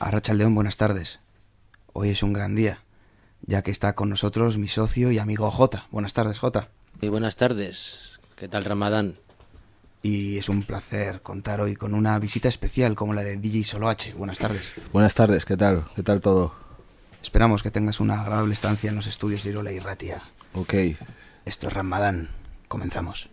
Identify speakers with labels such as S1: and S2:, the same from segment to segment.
S1: Arratsaldeon, buenas tardes. Hoy es un gran día, ya que está con nosotros mi socio y amigo Jota. Buenas tardes, Jota.
S2: Y buenas tardes. ¿Qué tal, Ramadán?
S1: Y es un placer contar hoy con una visita especial como la de DJ Solo H. Buenas tardes.
S3: Buenas tardes, ¿qué tal? ¿Qué tal todo?
S1: Esperamos que tengas una agradable estancia en los estudios de Irola y Ratia.
S3: Ok.
S1: Esto es Ramadán. Comenzamos.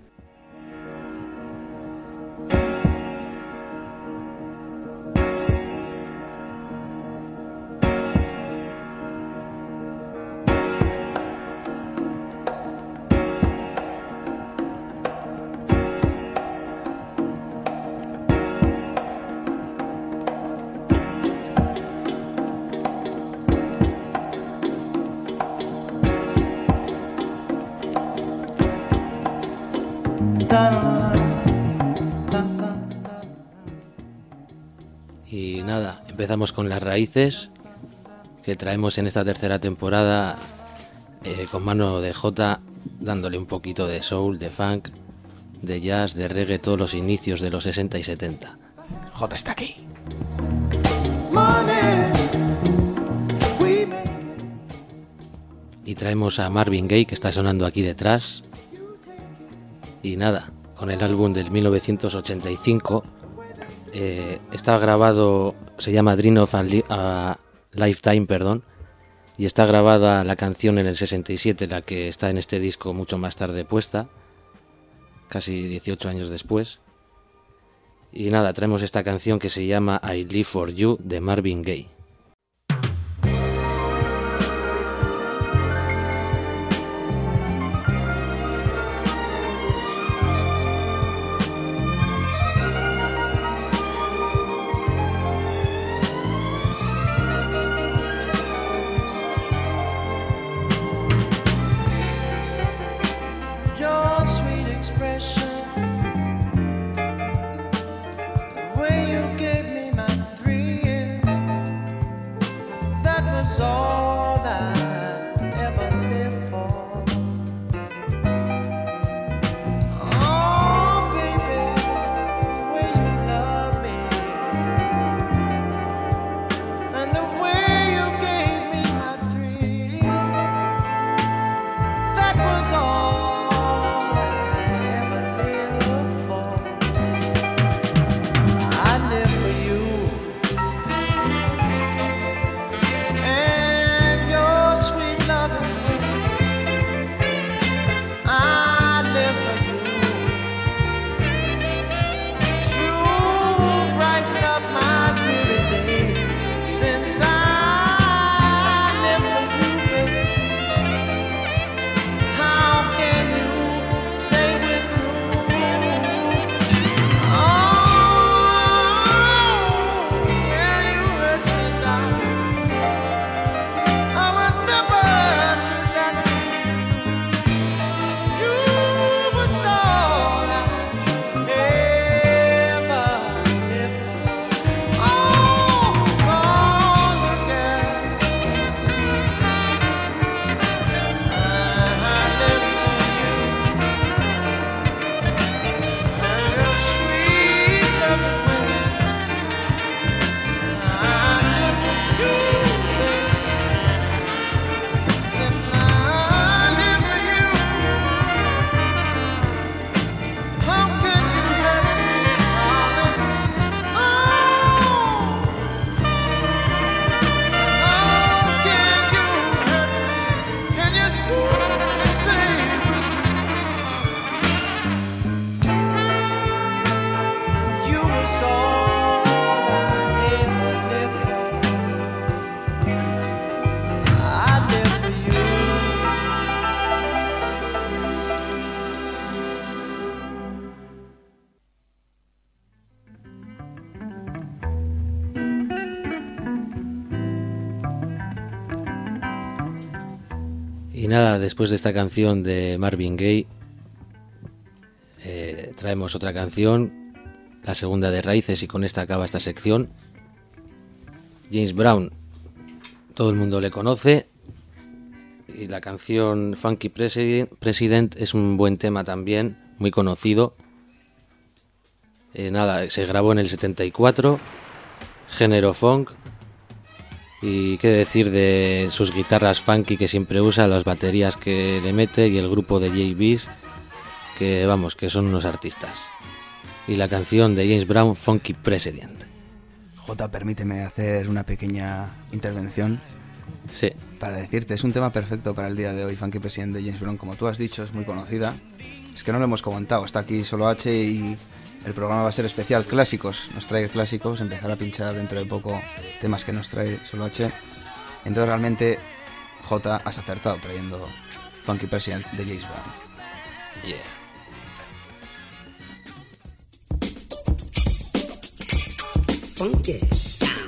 S2: Y nada, empezamos con las raíces que traemos en esta tercera temporada con mano de Jota, dándole un poquito de soul, de funk, de jazz, de reggae, todos los inicios de los 60 y 70.
S1: Jota está aquí.
S2: Y traemos a Marvin Gaye, que está sonando aquí detrás. Y nada, con el álbum del 1985... está grabado, se llama Dream of a Lifetime, y está grabada la canción en el 67, la que está en este disco mucho más tarde puesta, casi 18 años después. Y nada, traemos esta canción que se llama I Live For You de Marvin Gaye. Y nada, después de esta canción de Marvin Gaye, traemos otra canción, la segunda de Raíces, y con esta acaba esta sección. James Brown, todo el mundo le conoce, y la canción Funky President es un buen tema también, muy conocido. Nada, se grabó en el 74, género funk, Y qué decir de sus guitarras funky que siempre usa, las baterías que le mete y el grupo de JBs, que vamos, que son unos artistas. Y la canción de James Brown, Funky President.
S1: Jota, permíteme hacer una pequeña intervención.
S2: Sí.
S1: Para decirte, es un tema perfecto para el día de hoy. Funky President de James Brown, como tú has dicho, es muy conocida. Es que no lo hemos comentado, está aquí Solo H y el programa va a ser especial clásicos. Nos trae clásicos, empezará a pinchar dentro de poco temas que nos trae Solo H. Entonces realmente, Jota, has acertado trayendo Funky President de James Brown.
S2: Yeah.
S4: Funky down,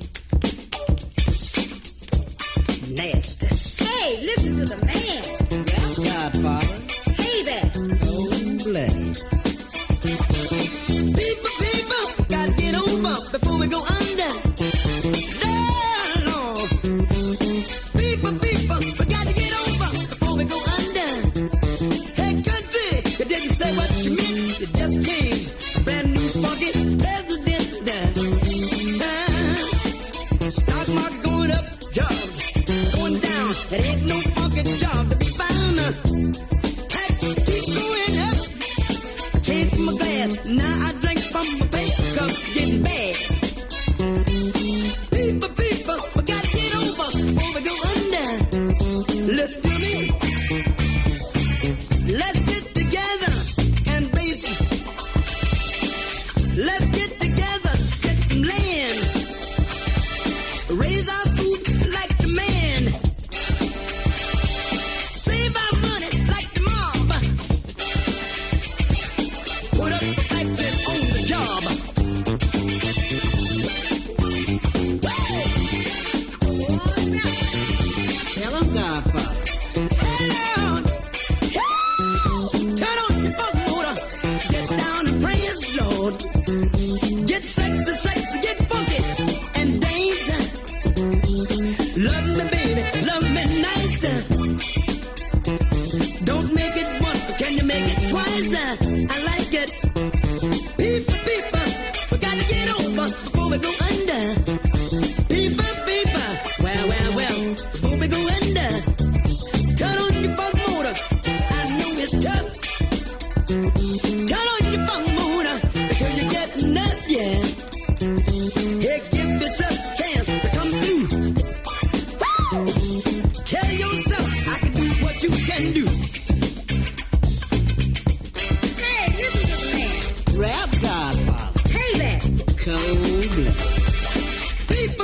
S4: nasty. Hey, listen to the man. Yeah, Godfather. Hey there, cold-blooded. People, gotta get over before we go under. Lord. People, we gotta get over before we go under. Hey, country, you didn't say what you meant, you just changed. A brand new funky president. Stock market going up, jobs going down. There ain't no funky job to be found. Tax keep going up. I changed my glass, now I drink from my paper cup, getting bad. People, we gotta get over before we go under. Listen to me. Let's get together and raise. Let's get together, get some land. Raise our food like the man. Save our money like the mob. Put up the factories on the job. Tell them, Godfather. Turn on your funk motor. Get down and praise the Lord. Get sexy, get funky and dance. Love me, baby, love me nice. Don't make it once, but can you make it twice? I like it. People, we gotta get over before we go under. People, well, before we go under. Turn on your funk motor, I know it's tough. Turn on your funk motor until you get enough, yeah. Hey, give yourself a chance to come through. Tell yourself I can do what you can do. Hey, listen to the man. Rap Godfather. Hey there. Cold blood. People.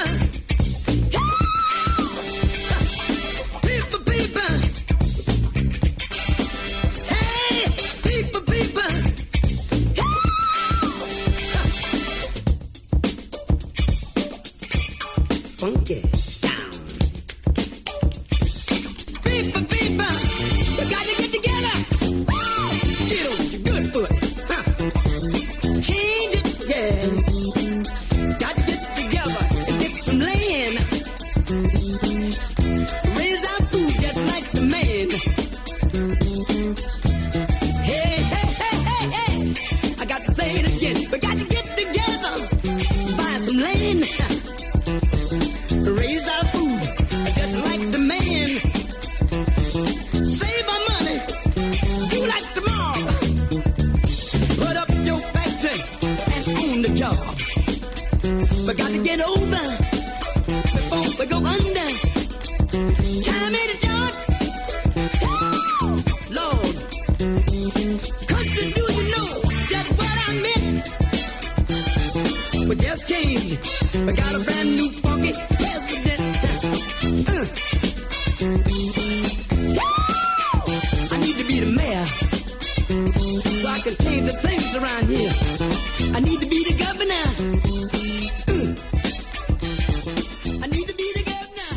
S4: People. Hey, people. Funky down. People, we gotta get together. Get on your good foot. Change it, yeah. Got to get together and get some land. Raise our food just like the man. Hey. I got to say it again. We got to get together. Buy some land. Raise our food just like the man. Save our money, do like the mob. Put up your factory and own the job. We got to get over before we go under. Time ain't a jaunt. Lord, country, do you know just what I meant? We just changed. We got a brand new funky president. I need to be the mayor so I can change the things around here. I need to be the governor. I need to be the governor.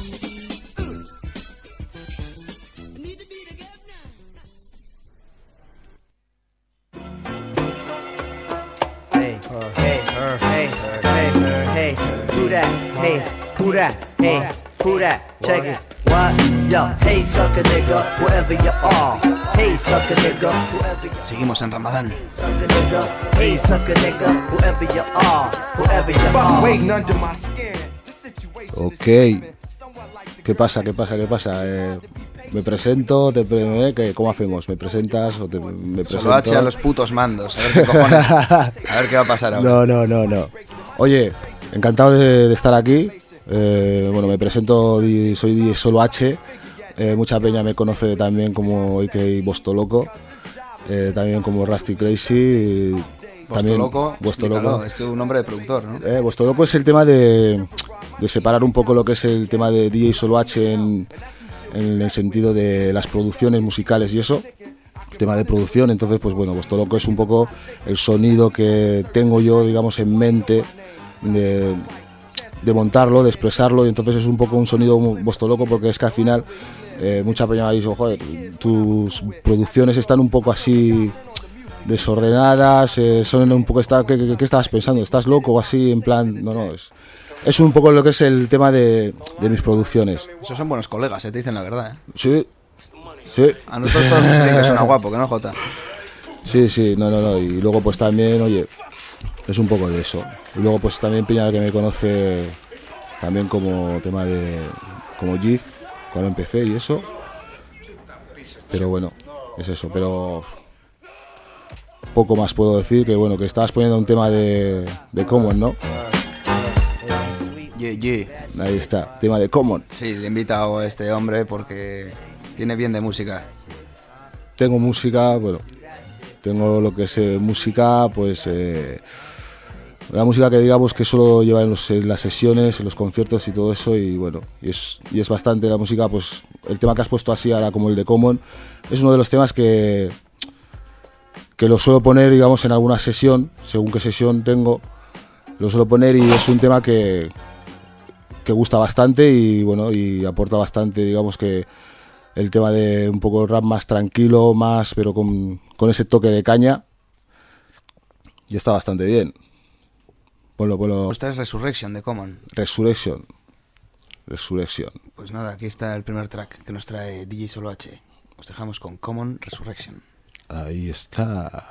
S4: I need to be the governor.
S5: Hey, who that? Hey, who that? Hey, who that? Check it. What? Yo, hey, sucker nigga, whoever you are. Hey, sucker nigga, whoever you are.
S1: Seguimos en Ramadán.
S5: Hey, sucker nigga, whoever you are. Whoever you are.
S6: Waiting under my skin. This situation
S3: Ok. ¿Qué pasa? Me presento, ¿cómo hacemos? ¿Me presentas o me presento?
S1: Solo H a los putos mandos, a ver qué cojones. A ver qué va a pasar ahora.
S3: No. Oye, encantado de estar aquí. Bueno, me presento, soy DJ Solo H. Mucha peña me conoce también como A.K.A. Bostoloco, también como Rusty Crazy.
S1: Bostoloco, es un nombre de productor, ¿no?
S3: Bostoloco es el tema de separar un poco lo que es el tema de DJ Solo H en el sentido de las producciones musicales y eso, tema de producción. Entonces, pues bueno, Bostoloco es un poco el sonido que tengo yo, digamos, en mente de montarlo, de expresarlo, y entonces es un poco un sonido Bostoloco, porque es que al final mucha peña me ha dicho, joder, tus producciones están un poco así desordenadas, son un poco, ¿qué estabas pensando? ¿Estás loco o así? En plan, no, es un poco lo que es el tema de mis producciones.
S1: Esos son buenos colegas, te dicen la verdad, ¿eh?
S3: Sí.
S1: A nosotros todos nos dicen que suena guapo, que no, Jota.
S3: Sí, no. Y luego pues también, oye, es un poco de eso. Y luego pues también peña que me conoce también como tema como GIF, cuando empecé y eso. Pero bueno, es eso, pero poco más puedo decir, que bueno, que estabas poniendo un tema de Common, ¿no?
S1: Yeah.
S3: Ahí está, tema de Common.
S1: Sí, le he invitado a este hombre porque tiene bien de música.
S3: Tengo música, bueno, tengo lo que es música, pues la música que digamos que suelo llevar en las sesiones, en los conciertos y todo eso, y bueno, y es bastante la música, pues el tema que has puesto así ahora como el de Common, es uno de los temas que lo suelo poner, digamos, en alguna sesión, según qué sesión tengo, lo suelo poner, y es un tema que gusta bastante y bueno, y aporta bastante, digamos, que el tema de un poco rap más tranquilo, más, pero con ese toque de caña, y está bastante bien. Ponlo.
S1: Esta es Resurrection de Common.
S3: Resurrection.
S1: Pues nada, aquí está el primer track que nos trae DJ Solo H. Os dejamos con Common Resurrection.
S3: Ahí está.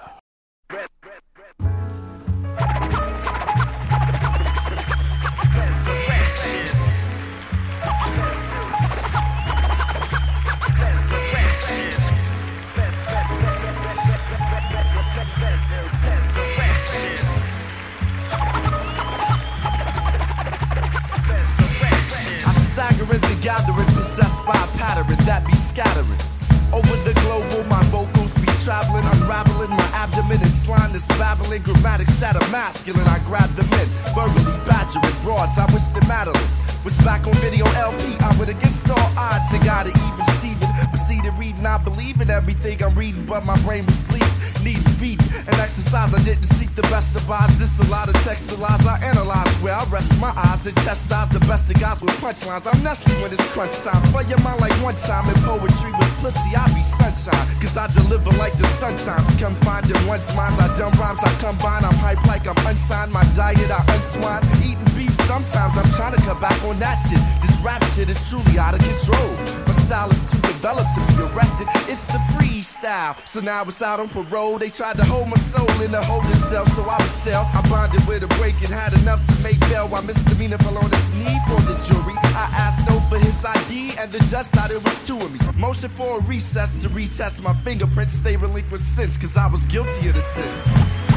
S6: Gathering, possessed by a pattern that be scattering over the global. My vocals be traveling, unraveling. My abdomen is slime that's babbling. Grammatics that are masculine. I grab them in, verbally badgering broads. I wish that Madeline was back on video LP. I would against all odds and got it even Steven. Proceeded reading, I believe in everything I'm reading, but my brain was bleeding. Need feeding and exercise. I didn't seek the best of odds. This a lot of text to lies I analyze. Where I rest my eyes and chastise the best of guys with punchlines. I'm nasty when it's crunch time. Play your mind like one time. If poetry was pussy, I be sunshine. Cause I deliver like the sun times. Confined in one's minds. I dumb rhymes, I combine. I'm hype like I'm unsigned. My diet, I unswine. Eating beef sometimes. I'm trying to cut back on that shit. This rap shit is truly out of control. My style is too developed to be arrested. It's the freestyle. So now it's out on parole. They tried to hold my soul in a holding cell, so I was sell. I bonded with a break and had enough to make bail. While misdemeanor fell on his knee for the jury. I asked no for his ID, and the judge thought it was two of me. Motion for a recess to retest my fingerprints. They relinquished since, cause I was guilty of the sins.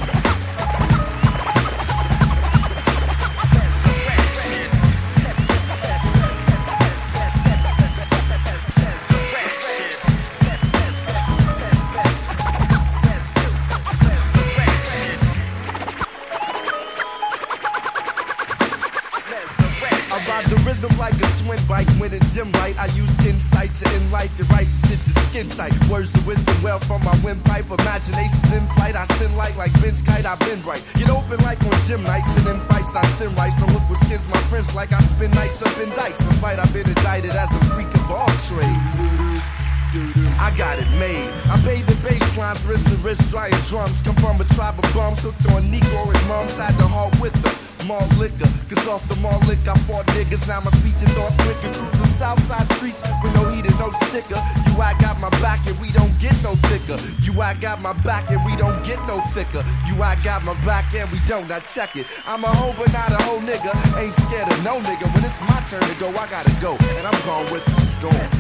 S6: In dim light, I use insight to enlight the right shit to skin tight. Words of wisdom well from my windpipe. Imaginations in flight, I sin like Vince Kite, I've been right. Get open like on gym nights, and in fights I sin rights. Don't look with skins, my friends, like I spin nights up in dikes. In spite I've been indicted as a freak of all trades. I got it made. I bathe in bass lines, wrist and wrist, drying drums. Come from a tribe of bums hooked on Negro and mums. Had to halt with them. malt liquor. Cause off the malt liquor, I fought niggas. Now my speech and thoughts quicker. Cruise the south side streets with no heat and no sticker. You, I got my back and we don't get no thicker. You, I got my back and we don't get no thicker. You, I got my back and we don't. Now check it. I'm a hoe but not a hoe nigga. Ain't scared of no nigga. When it's my turn to go, I gotta go. And I'm gone with the storm.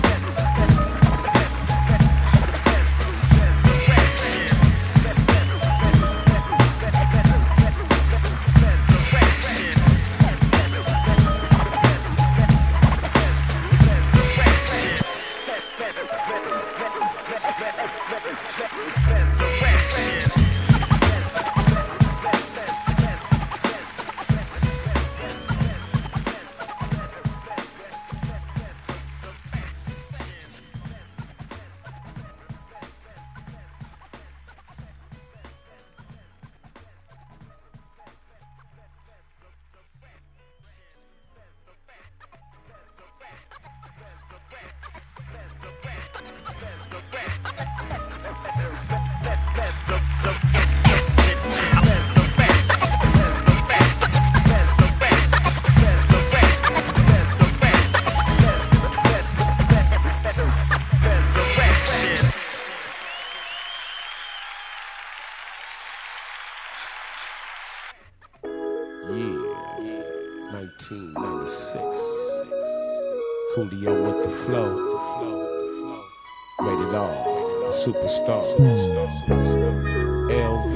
S7: Coolio with the flow. Rated R, the superstar. LV.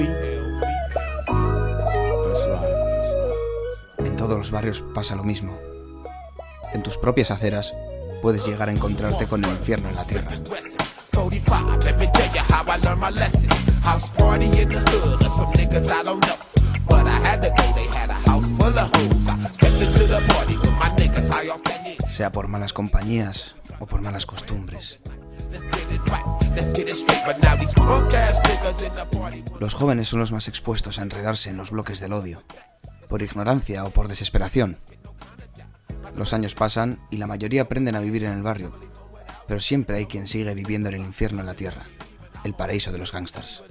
S7: That's right.
S1: En todos los barrios pasa lo mismo. En tus propias aceras puedes llegar a encontrarte con el infierno en la tierra.
S7: 45, let me tell you how I learned my lesson. House party in the hood, there's some niggas I don't know. But I had to go, they had a house full of hoes. I stepped into the party with my niggas high off the knee.
S1: Sea por malas compañías o por malas costumbres. Los jóvenes son los más expuestos a enredarse en los bloques del odio, por ignorancia o por desesperación. Los años pasan y la mayoría aprenden a vivir en el barrio, pero siempre hay quien sigue viviendo en el infierno en la tierra, el paraíso de los gángsters.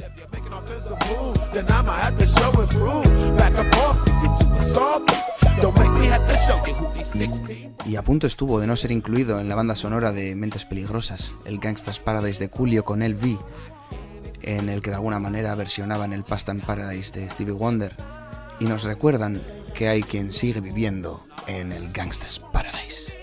S1: Y a punto estuvo de no ser incluido en la banda sonora de Mentes Peligrosas, el Gangsta's Paradise de Coolio con LV, en el que de alguna manera versionaban el Pasta in Paradise de Stevie Wonder, y nos recuerdan que hay quien sigue viviendo en el Gangsta's Paradise.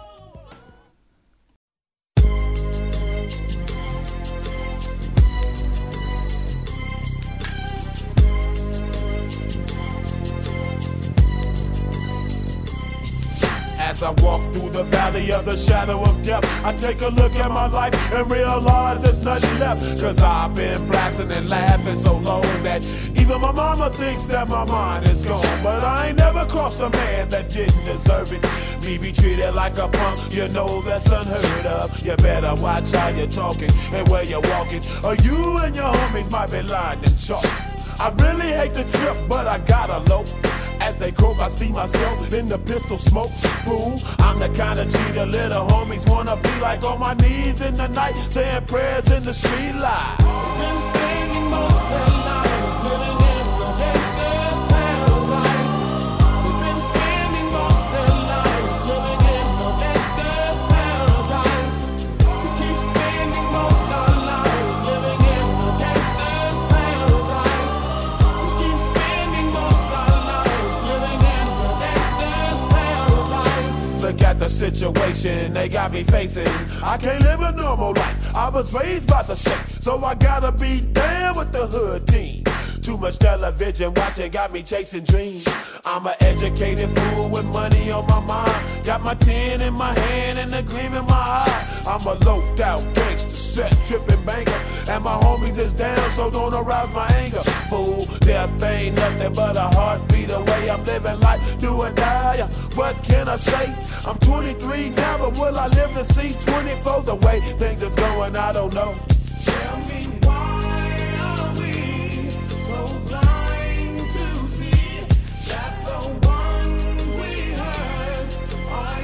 S8: As I walk through the valley of the shadow of death, I take a look at my life and realize there's nothing left. Cause I've been blasting and laughing so long that even my mama thinks that my mind is gone. But I ain't never crossed a man that didn't deserve it. Me be treated like a punk, you know that's unheard of. You better watch how you're talking and where you're walking, or you and your homies might be lined in chalk. I really hate the trip, but I gotta low. As they croak, I see myself in the pistol smoke. Fool, I'm the kind of G the little homies wanna be like, on my knees in the night, saying prayers in the street light. Been spending most of their lives living in the gangster's paradise. We've been spending most of their lives living in the gangster's paradise. We keep spending most of our lives living in the gangster's paradise. We keep spending most of our lives living in the gangster's paradise. Look at the situation they got me facing. I can't live a normal life. I was raised by the state, so I gotta be down with the hood team. Too much television watching got me chasing dreams. I'm an educated fool with money on my mind. Got my 10 in my hand and a gleam in my eye. I'm a loped out gangster, set tripping banker, and my homies is down, so don't arouse my anger. Fool, death ain't nothing but a heartbeat away. I'm living life, do or die. What can I say? I'm 23 now, but will I live to see 24? The way things is going, I don't know. Tell me why are we so blind to see that the ones we hurt are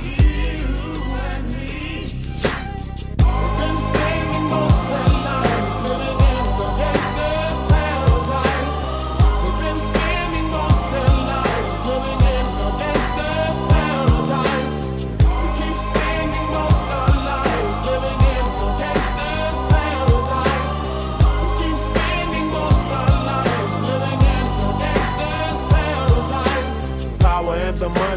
S8: you and me? We've been spending most of our lives living in the gangster's paradise. We've been spending most of our lives living in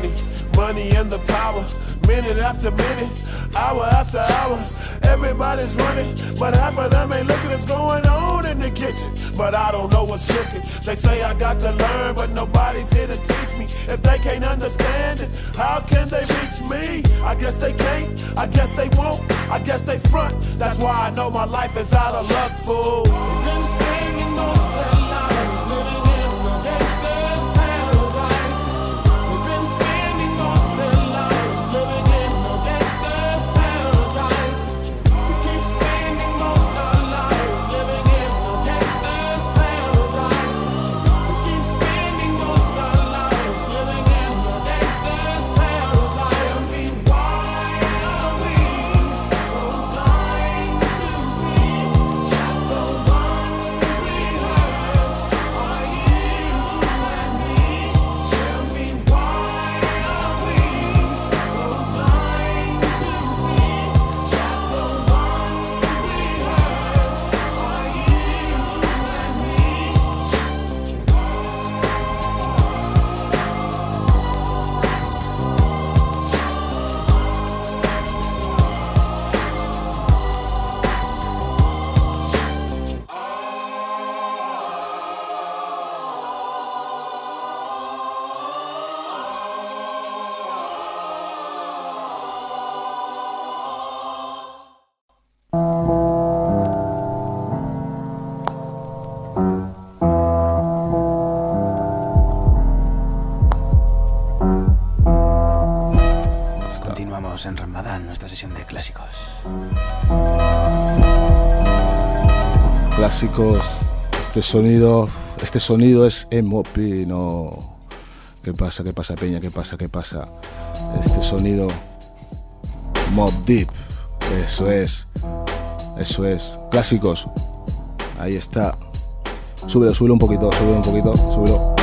S8: money, money and the power. Minute after minute, hour after hour, everybody's running, but half of them ain't looking what's going on in the kitchen. But I don't know what's cooking. They say I got to learn, but nobody's here to teach me. If they can't understand it, how can they reach me? I guess they can't, I guess they won't, I guess they front. That's why I know my life is out of luck, fool.
S1: En Ramadán, nuestra sesión de clásicos.
S3: Clásicos, este sonido es MOP, no. ¿Qué pasa, Peña? ¿Qué pasa? Este sonido Mobb Deep, eso es. Clásicos, ahí está. Súbelo un poquito, súbelo.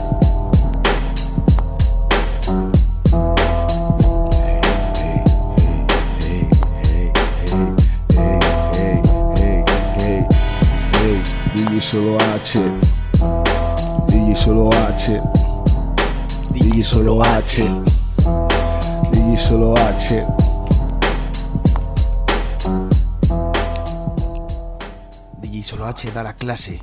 S3: Solo H, DJ Solo H, DJ Solo H, DJ Solo H.
S1: DJ Solo H da la clase.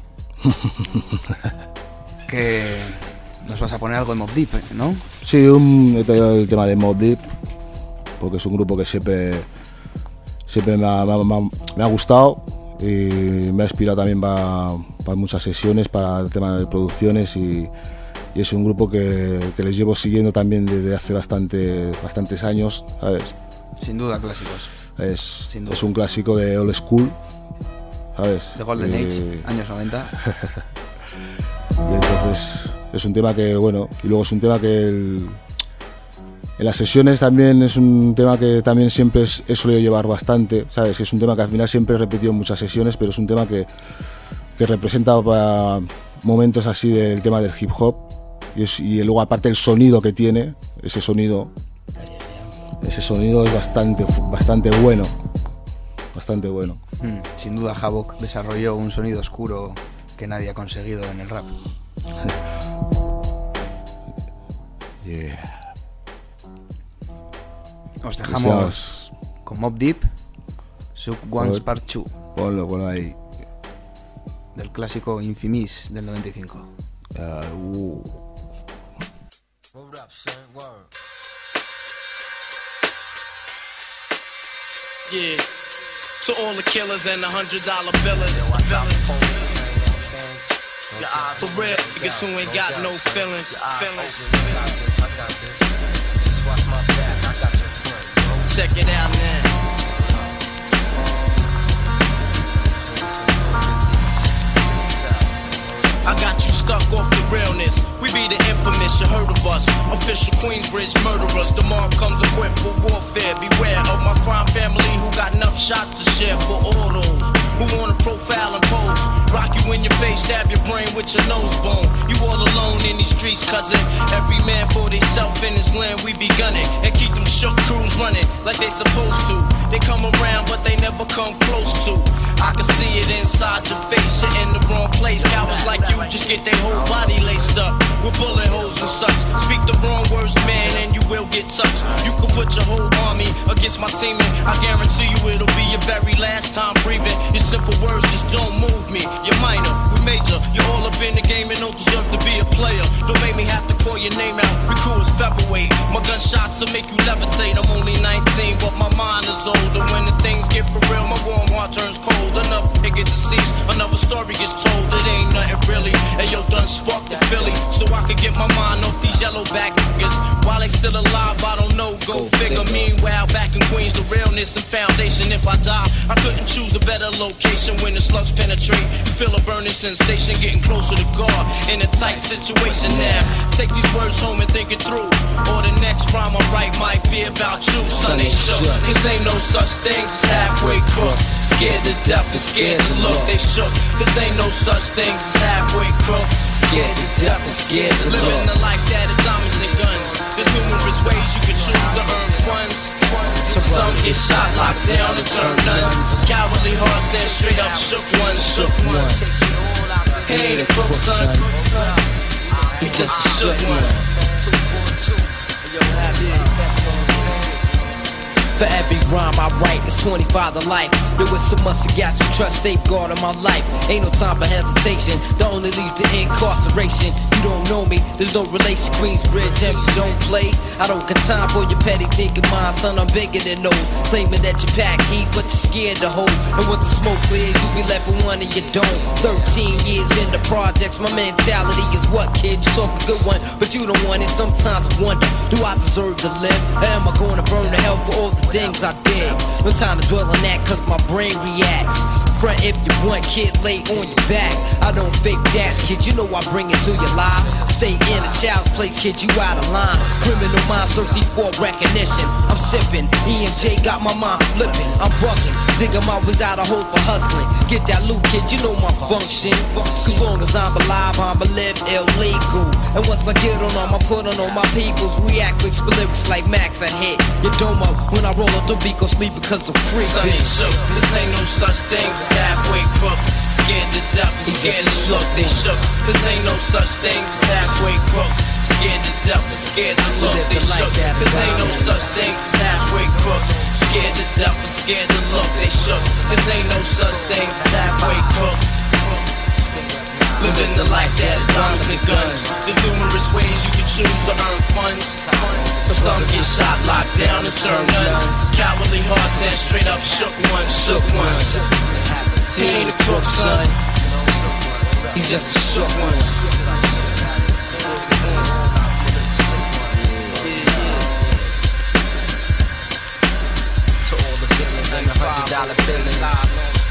S1: Que nos vas a poner algo de Mobb Deep, ¿no?
S3: Sí, el tema de Mobb Deep, porque es un grupo que siempre me ha gustado. Y me ha inspirado también para muchas sesiones, para el tema de producciones y es un grupo que les llevo siguiendo también desde hace bastantes años, ¿sabes?
S1: Sin duda, clásicos.
S3: Es un clásico de old school, ¿sabes?
S1: De Golden Age, años 90.
S3: Y entonces es un tema que, bueno, y luego es un tema que en las sesiones también es un tema que también siempre he solido llevar bastante, ¿sabes? Es un tema que al final siempre he repetido en muchas sesiones, pero es un tema que representa para momentos así del tema del hip hop y luego aparte el sonido que tiene, ese sonido es bastante bueno.
S1: Sin duda Havoc desarrolló un sonido oscuro que nadie ha conseguido en el rap.
S3: Yeah.
S1: Os dejamos con Mobb Deep, Sub Ones Part 2.
S3: Ponlo ahí.
S1: Del clásico Infimis del 95.
S9: Hold up, son, word. Yeah, to all the killers and the $100 billers. For real niggas who ain't got no feelings. Check it out now. I got you stuck off the realness. We be the infamous, you heard of us. Official Queensbridge murderers. Tomorrow comes equipped for warfare. Beware of my crime family who got enough shots to share for all those who wanna profile and pose. Rock you in your face, stab your brain with your nose bone. You all alone in these streets, cousin. Every man for theyself in his land, we be gunning and keep them shook crews running like they supposed to. They come around but they never come close to. I can see it inside your face, you're in the wrong place. Cowards like you just get their whole body laced up with bullet holes and such. Speak the wrong words, man, and you will get touched. You could put your whole army against my team, and I guarantee you it'll be your very last time breathing. Your simple words just don't move me. You're minor, we major. You're all up in the game and don't deserve to be a player. Don't make me have to call your name out. The crew is featherweight. My gunshots will make you levitate. I'm only 19, but my mind is older. When the things get for real, my warm heart turns cold. Another nigga deceased, another story gets told. It ain't nothing really. And yo, done sparked the Philly, so I could get my mind off these yellow back niggas. While they still alive, I don't know. Go figure. Meanwhile, back in Queens, the realness and foundation. If I die, I couldn't choose a better location. When the slugs penetrate, you feel a burning sensation, getting closer to God in a tight situation. Now, take these words home and think it through. Or the next rhyme I write might be about you. Son, they shook. Cause ain't no such things as halfway crooks. Scared to death and scared to look. They shook. Cause ain't no such things as halfway crooks. Scared to death and scared to look. Living the life that is diamonds and guns. There's numerous ways you can choose to earn funds. Some get shot, locked down, and turn nuns. Cowardly hearts and straight up shook ones. Shook ones. He ain't a crook, son. He just a shook one. For every rhyme I write, it's 25 to life. There was so much I got to trust, safeguard of my life. Ain't no time for hesitation, that only leads to incarceration. You don't know me, there's no relation. Queensbridge, MC don't play. I don't got time for your petty thinking, mind, son, I'm bigger than those. Claiming that you pack heat, but you're scared to hold. And when the smoke clears, you be left with one and you don't. 13 years in the projects, my mentality is what, kid? You talk a good one, but you don't want it. Sometimes I wonder, do I deserve to live? Or am I gonna burn to hell for all the things I did? No time to dwell on that, cause my brain reacts. Front if you want, kid, lay on your back. I don't fake jazz, kid, you know I bring it to your life. Stay in a child's place, kid, you out of line. Criminal minds thirsty for recognition. I'm sipping, E&J got my mind flipping. I'm bucking, digging my ways out of hope for hustling. Get that loot, kid, you know my function. Cause long as I'm alive, I'm live illegal. And once I get on them, I put on all my peoples. React quick, split lyrics like Max, I hit your dome up. When I roll up the beat, go sleep because I'm free. Son ain't shook, this ain't no such thing as halfway crooks. Scared to death and scared to look, they shook. Cause ain't no such thing as halfway crooks. Scared to death and scared to look, they shook. Cause ain't no such thing as halfway crooks. Scared to death and scared to look, they shook. Cause ain't no such thing as halfway crooks. Living the life that is diamonds and guns. There's numerous ways you can choose to earn funds. Some get shot, locked down, and turn nuns. Cowardly hearts and straight up shook ones, shook ones. He ain't a crook, son. He's just a shook one. To all the villains and the $100 billings.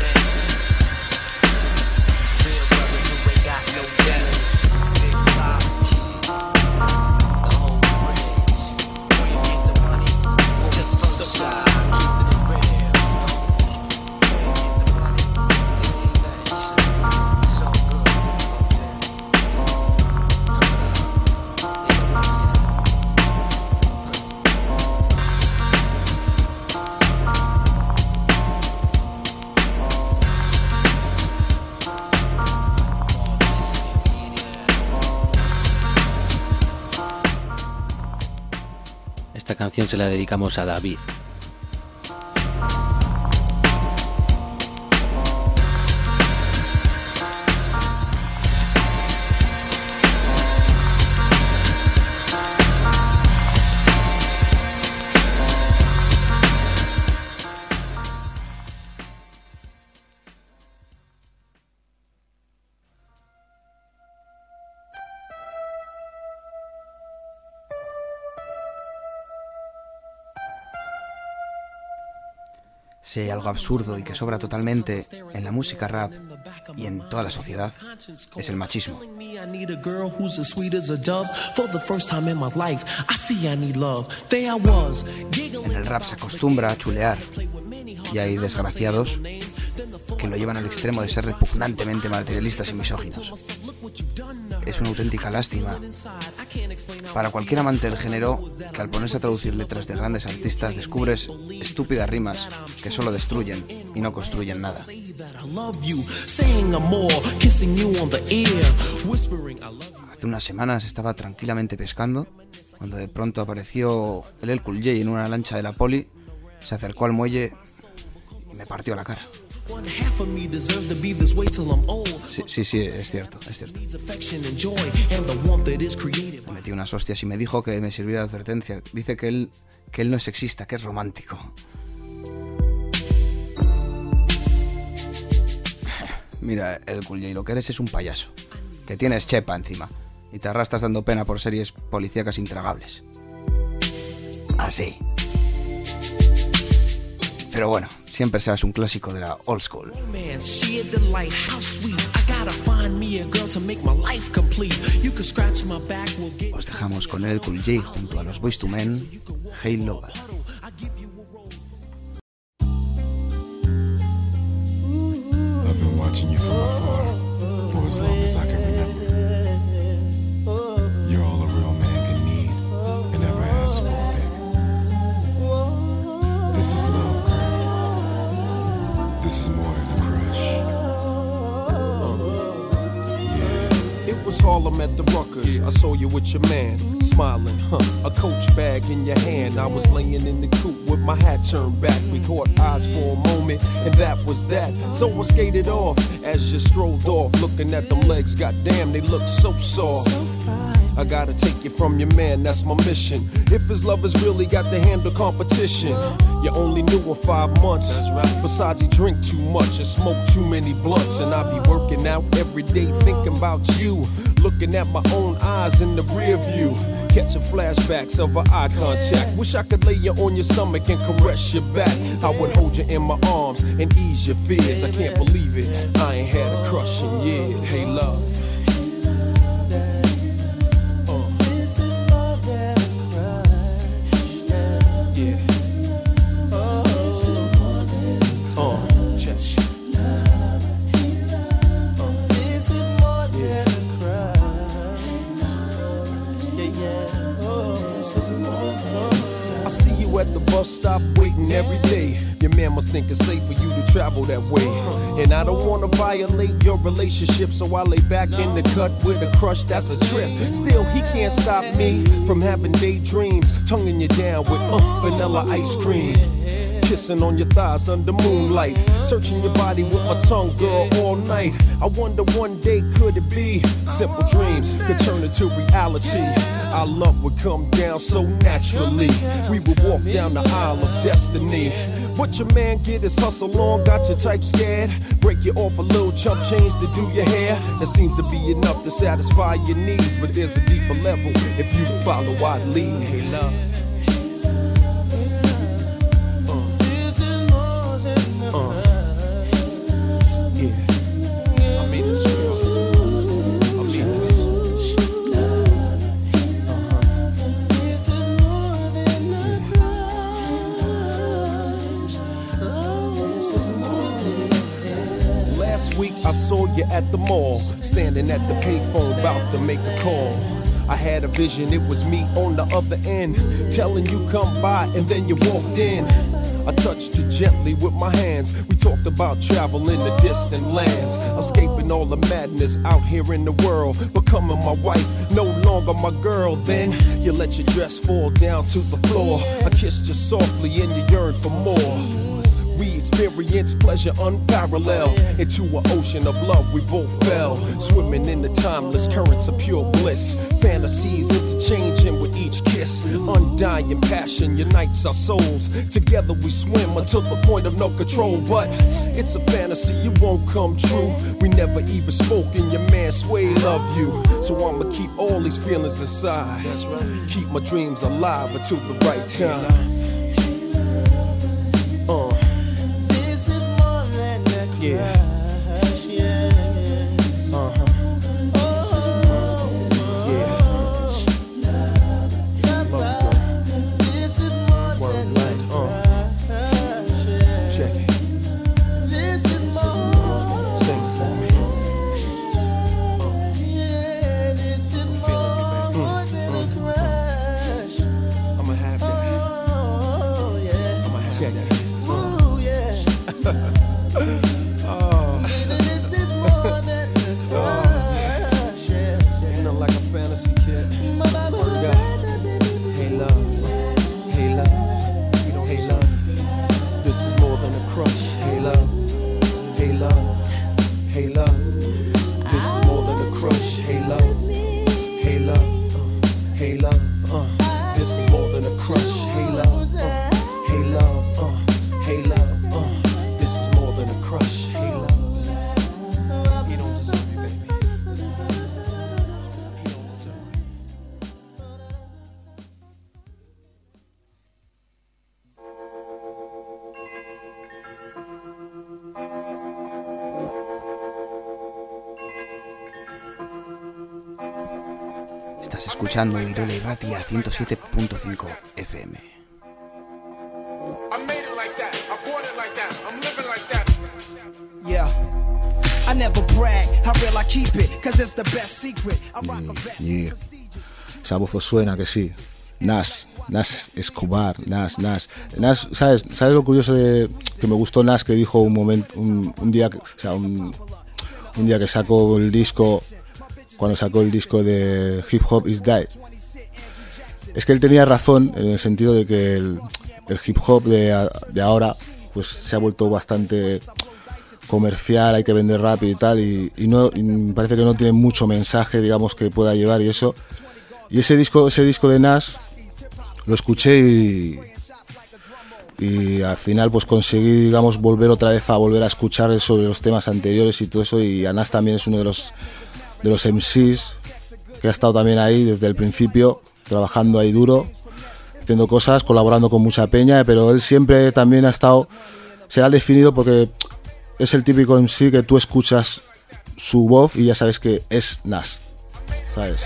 S2: Esta canción se la dedicamos a David.
S1: Si hay algo absurdo y que sobra totalmente en la música rap y en toda la sociedad, es el machismo. En el rap se acostumbra a chulear y hay desgraciados que lo llevan al extremo de ser repugnantemente materialistas y misóginos. es una auténtica lástima para cualquier amante del género que al ponerse a traducir letras de grandes artistas descubres estúpidas rimas que solo destruyen y no construyen nada. Hace unas semanas estaba tranquilamente pescando cuando de pronto apareció el LL Cool J en una lancha de la poli, se acercó al muelle y me partió la cara. Sí, es cierto. Me metí unas hostias y me dijo que me sirviera de advertencia. Dice que él no es sexista, que es romántico. Mira, el Cool J, lo que eres es un payaso, que tienes chepa encima y te arrastras dando pena por series policíacas intragables. Así. Pero bueno, siempre serás un clásico de la old school. Os dejamos con el Cool J junto a los Boyz II Men, Hey Lover.
S8: I've been watching you from afar for as long as I can remember. You're all a real man can need and ever ask for, baby. This is love, girl. This is more than a crush.
S6: It was Harlem at the Ruckers. I saw you with your man, smiling, a Coach bag in your hand. I was laying in the coop with my hat turned back. We caught eyes for a moment, and that was that. So I skated off as you strolled off, looking at them legs. Goddamn, they look so soft. I gotta take you from your man, that's my mission. If his lovers really got to handle competition, you only knew him 5 months. That's right. Besides, he drink too much and smoke too many blunts. And I be working out every day thinking about you, looking at my own eyes in the rear view, catching flashbacks of our eye contact. Wish I could lay you on your stomach and caress your back. I would hold you in my arms and ease your fears. I can't believe it, I ain't had a crush in years. Hey, love. At the bus stop waiting every day. Your man must think it's safe for you to travel that way. And I don't wanna violate your relationship, so I lay back in the cut with a crush that's a trip. Still, he can't stop me from having daydreams, tonguing you down with vanilla ice cream. Kissing on your thighs under moonlight, searching your body with my tongue, girl, all night. I wonder one day could it be simple dreams could turn into reality. Our love would come down so naturally. We would walk down the aisle of destiny. But your man get his hustle on, got your type scared. Break you off a little chump change to do your hair. That seems to be enough to satisfy your needs. But there's a deeper level if you follow I'd lead. Hey, love. I saw you at the mall, standing at the payphone, about to make a call. I had a vision, it was me on the other end, telling you come by, and then you walked in. I touched you gently with my hands. We talked about traveling to distant lands, escaping all the madness out here in the world, becoming my wife, no longer my girl. Then you let your dress fall down to the floor. I kissed you softly and you yearned for more. We experienced pleasure unparalleled. Into an ocean of love we both fell, swimming in the timeless currents of pure bliss. Fantasies interchanging with each kiss. Undying passion unites our souls. Together we swim until the point of no control. But it's a fantasy, it won't come true. We never even spoke and your man Sway love you. So I'ma keep all these feelings inside. That's right. Keep my dreams alive until the right time. Yeah. Check it.
S4: Ooh, yeah. This is more than a crush.
S6: Ain't nothing like a fantasy, kid. Word up. Hey love, hey love, hey love. This is more than a crush. Hey love, hey love, hey love. This is more than a crush. Hey love, hey love, hey love. This is more than a crush. Hey love, hey love, hey love. This is more than a crush. Hey love. He don't deserve me, baby. He don't deserve me.
S1: Estás escuchando Irola Irratia 107.5 FM.
S7: I made it like that. I bought it like that. I'm living like that.
S4: Yeah. I never brag, how real I keep it, cause it's the best secret. I rock a vest.
S3: Yeah. Esa voz os suena que sí. Nas Escobar, Nas. ¿Sabes lo curioso de que me gustó Nas, que dijo un momento, un día, o sea, un día que sacó el disco, cuando sacó el disco de Hip Hop is Dead? Es que él tenía razón en el sentido de que el hip hop de ahora pues se ha vuelto bastante comercial, hay que vender rápido y tal, y me parece que no tiene mucho mensaje, digamos, que pueda llevar y eso. Y ese disco de Nas lo escuché y al final pues conseguí, digamos, volver a escuchar sobre los temas anteriores y todo eso, y a Nas también es uno de los MCs que ha estado también ahí desde el principio, trabajando ahí duro, haciendo cosas, colaborando con mucha peña, pero él siempre también será definido porque es el típico MC que tú escuchas su voz y ya sabes que es Nas, ¿sabes?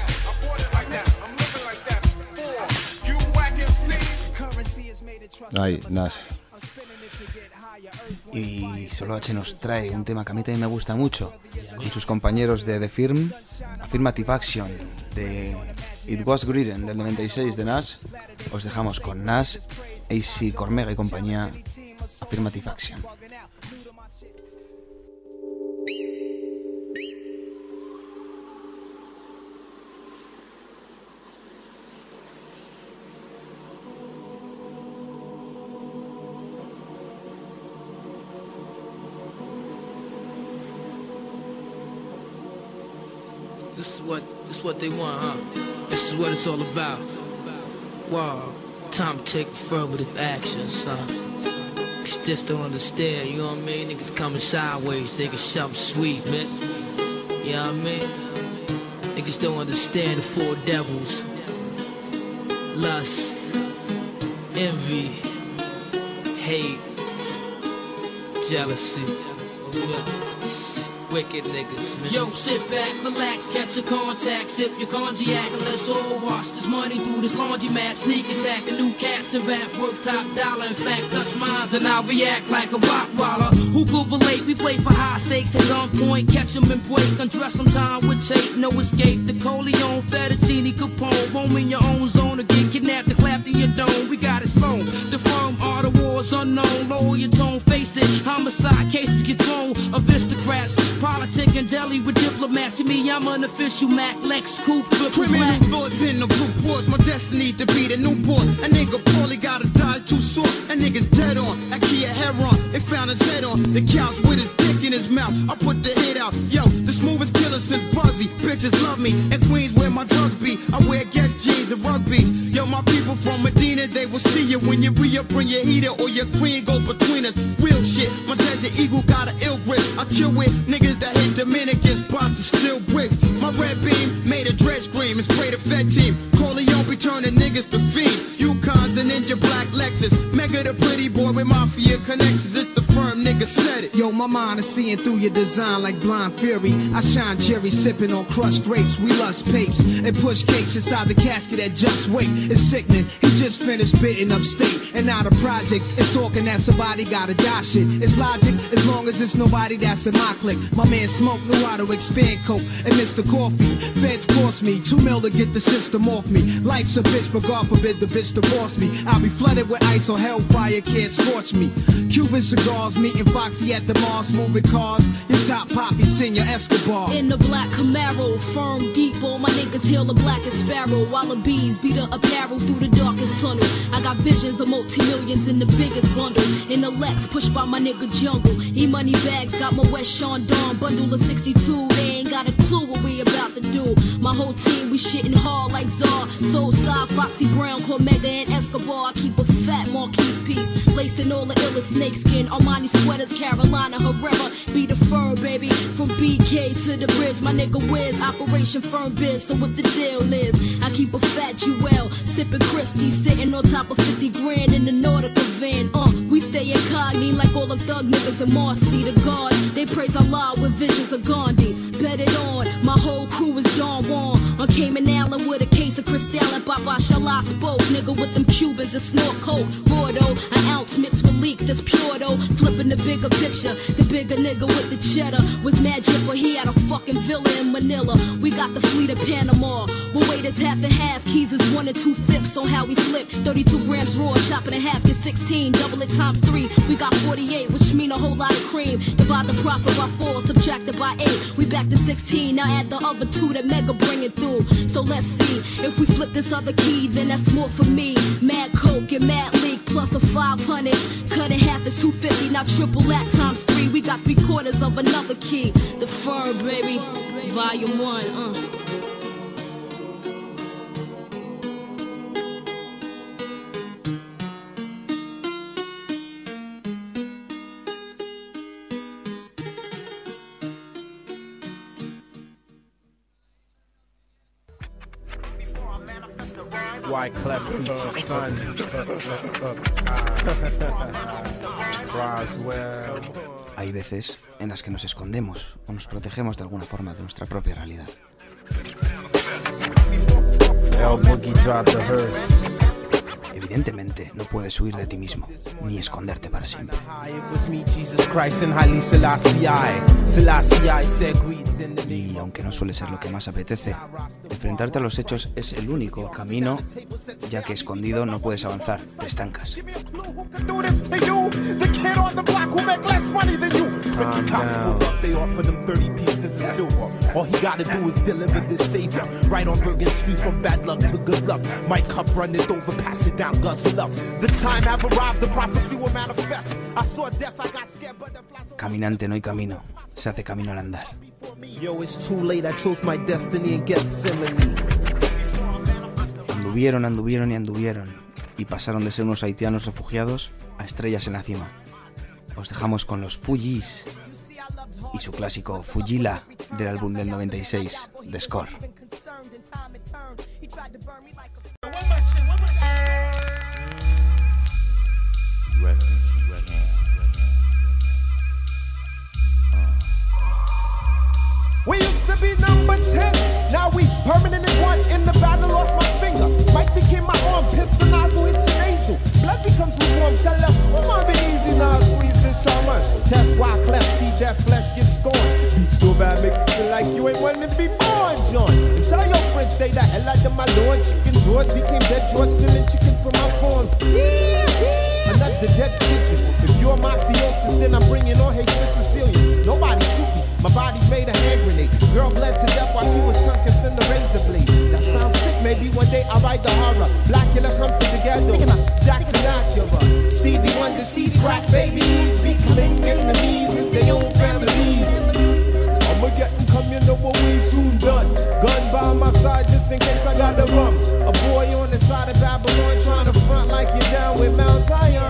S3: Ahí, Nas.
S1: Y Solo H nos trae un tema que a mí también me gusta mucho, con sus compañeros de The Firm, Affirmative Action, de It Was Green del 96 de Nas. Os dejamos con Nas, AC Cormega y compañía, Affirmative Action.
S10: This is what they want, huh? This is what it's all about. Wow, time to take affirmative action, son. Cause just don't understand, you know what I mean? Niggas coming sideways, thinking something sweet, man. You know what I mean? Niggas don't understand the four devils. Lust, envy, hate, jealousy. Wicked niggas, man. Yo, sit back, relax, catch a contact, sip your cognac, and let's all wash this money through this laundromat. Sneak attack, a new cast and rap worth top dollar. In fact, touch mines and I'll react like a rock waller. Who could relate? We play for high stakes at gunpoint, catch 'em and break, undress 'em time with tape, no escape. The Coleon, Fettuccine, Capone, roam in your own zone or get kidnapped and clapped in your dome. We got it sewn. The firm are the wars unknown. Lower your tone, face it. Homicide cases get thrown. Aristocrats. Politic and deli with diplomats. See me, I'm an official Mac Lex Coupe.
S11: Criminal thoughts in the blue ports. My destiny to be the Newport. A nigga poorly got a die too short. A nigga's dead on. I key a heron. They found his head on the couch with his dick in his mouth. I put the hit out. Yo, the smoothest killer since Bugsy. Bitches love me. And Queens where my drugs be. I wear Guess jeans and rugbies. Yo, my people from Medina, they will see you when you re-up, bring your heater or your queen go between us. Real shit. My Desert Eagle got an ill grip. I chill with niggas that hit Dominican spots and still bricks. My red beam made a dread scream and sprayed a Fed team. Corleone be turning niggas to fiends. Yukons and Ninja Black Lexus. Mega the pretty boy with mafia connections. It's the firm nigga said it. Yo, my mind is seeing through your design like blind fury. I shine Jerry sipping on crushed grapes. We lust papes and push cakes inside the casket at Just Wait. It's sickening. He just finished bidding upstate. And now the project is talking that somebody gotta die shit. It's logic as long as it's nobody that's in my clique. My man Smoke knew how to expand coke and Mr. Coffee. Feds cost me $2 million to get the system off me. Life's a bitch, but God forbid the bitch divorce me. I'll be flooded with ice or hellfire can't scorch me. Cuban cigars, meeting Foxy at the Mars, moving cars. Your top poppy, Senior Escobar.
S10: In the black Camaro, firm deep, all my niggas hail the blackest sparrow. While the bees beat the apparel through the darkest tunnel. I got visions of multi-millions in the biggest bundle. In the Lex, pushed by my nigga Jungle. E-money bags, got my West Sean Dawn bundle of 62. They ain't got a clue what we about to do. My whole team, we shitting hard like Czar. Soulside, Foxy Brown, Cormega, and Escobar. I keep a fat Marquise piece, laced in all the illest snakeskin. Armani sweaters, Carolina Herrera. Be the fur, baby. From BK to the bridge, my nigga Wiz. Operation Firm Biz, so what the deal is? I keep a fat Jewel, sipping Christie, sitting on top of 50 grand in the Nautica van. We stay incognito like all them thug niggas in Marcy. The God, they praise Allah with visions of Gandhi. Bet it on, my whole crew is Don Juan. On Cayman Island with a case of Cristal and Baba Shala spoke. Nigga with them Cubans that snort coke. Raw though, an ounce mixed with leak that's pure though. Flipping the bigger picture, the bigger nigga with the cheddar was mad jipper. He had a fucking villa in Manila. We got the fleet of Panama. We'll wait as half and half. Keys is 1 2/5 on how we flip. 32 grams raw, chopping in half, get 16. Double it times 3. We got 48, which mean a whole lot of cream. Divide the profit by 4, subtract it by 8. We back to 16. Now add the other 2 that Mega bringing through. So let's see if we flip this other key, then that's more for me. Mad Coke and Mad Leak plus a 500. Cut in half is 250. Now triple that times 3. We got 3/4 of another key. The Firm, baby. Volume 1.
S8: Wyclef Preacher's son. Roswell.
S1: Hay veces en las que nos escondemos o nos protegemos de alguna forma de nuestra propia realidad.
S8: El Boogie dropped the hearse.
S1: Evidentemente, no puedes huir de ti mismo, ni esconderte para siempre. Y aunque no suele ser lo que más apetece, enfrentarte a los hechos es el único camino, ya que escondido no puedes avanzar, te estancas. Caminante no hay camino, se hace camino al andar. Anduvieron y pasaron de ser unos haitianos refugiados a estrellas en la cima. Os dejamos con los Fugees y su clásico Fugila del álbum del 96, The Score.
S6: We used to be number 10, now we permanent in 1. In the battle, lost my finger. Mike became my arm, pistol nozzle hits your nasal. Blood becomes lukewarm, tell her, oh my, be easy now, squeeze this shaman. Test why cleft, see that flesh get scorned. Beat so bad, make you feel like you ain't wanting to be born, John. And tell your friends, stay the hell out of my lord. Chicken George became dead George, stealing chicken from my farm. Another dead pigeon. If you're mafiosis, then I'm bringing on Haitian Sicilian. Nobody shoot me. My body's made a hand grenade. Girl bled to death while she was tongue kissing the razor blade. That sounds sick, maybe one day I'll write the horror. Blackula comes to the ghetto. Jackson Acura. Stevie Wonder sees crack babies becoming enemies in their own families. I'ma get them come, you know what we soon done. Gun by my side just in case I got the rum. A boy on the side of Babylon trying to front like you're down with Mount Zion.